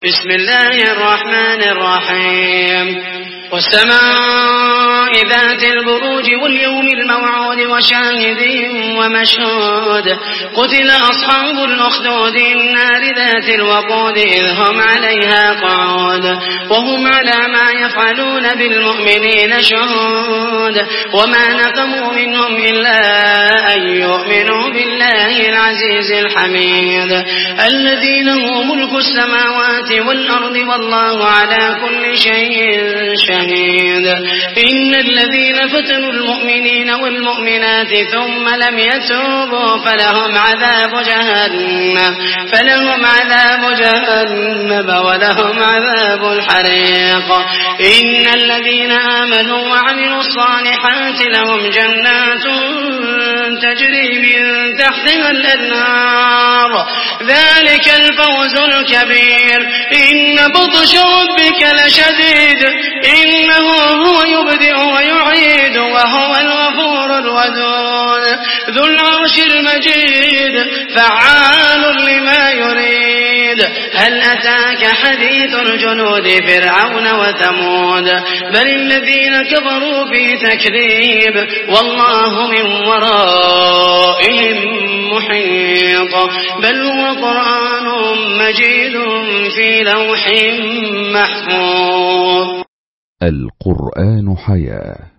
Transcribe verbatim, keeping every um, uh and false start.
بسم الله الرحمن الرحيم والسماء ذات البروج واليوم الموعود وشاهد ومشهود قتل أصحاب الأخدود النار ذات الوقود إذ هم عليها قعود وهم على ما يفعلون بالمؤمنين شهود وما نقموا منهم إلا أن يؤمنوا بالله العزيز الحميد الذي له ملك السماوات والأرض والله على كل شيء شهيد إن الذين فتنوا المؤمنين والمؤمنات ثم لم يتوبوا فلهم عذاب جهنم فلهم عذاب جهنم ولهم عذاب الحريق إن الذين آمنوا وعملوا الصالحات لهم جنات تجري من تحتها الأنهار ذلك الفوز الكبير إن بطش ربك لشديد إنه هو يبدئ ويعيد وهو الغفور الودود ذو العرش المجيد فعال لما يريد هل أتاك حديث الجنود فرعون وثمود بل الذين كفروا في تكذيب والله من ورائهم محيط بل هو قرآن مجيد في لوح محفوظ. القرآن حياة.